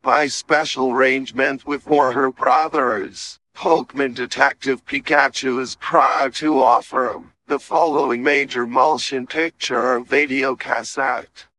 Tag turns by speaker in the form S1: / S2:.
S1: by special arrangement with Warner Brothers. Pokemon Detective Pikachu is proud to offer the following major motion picture video cassette.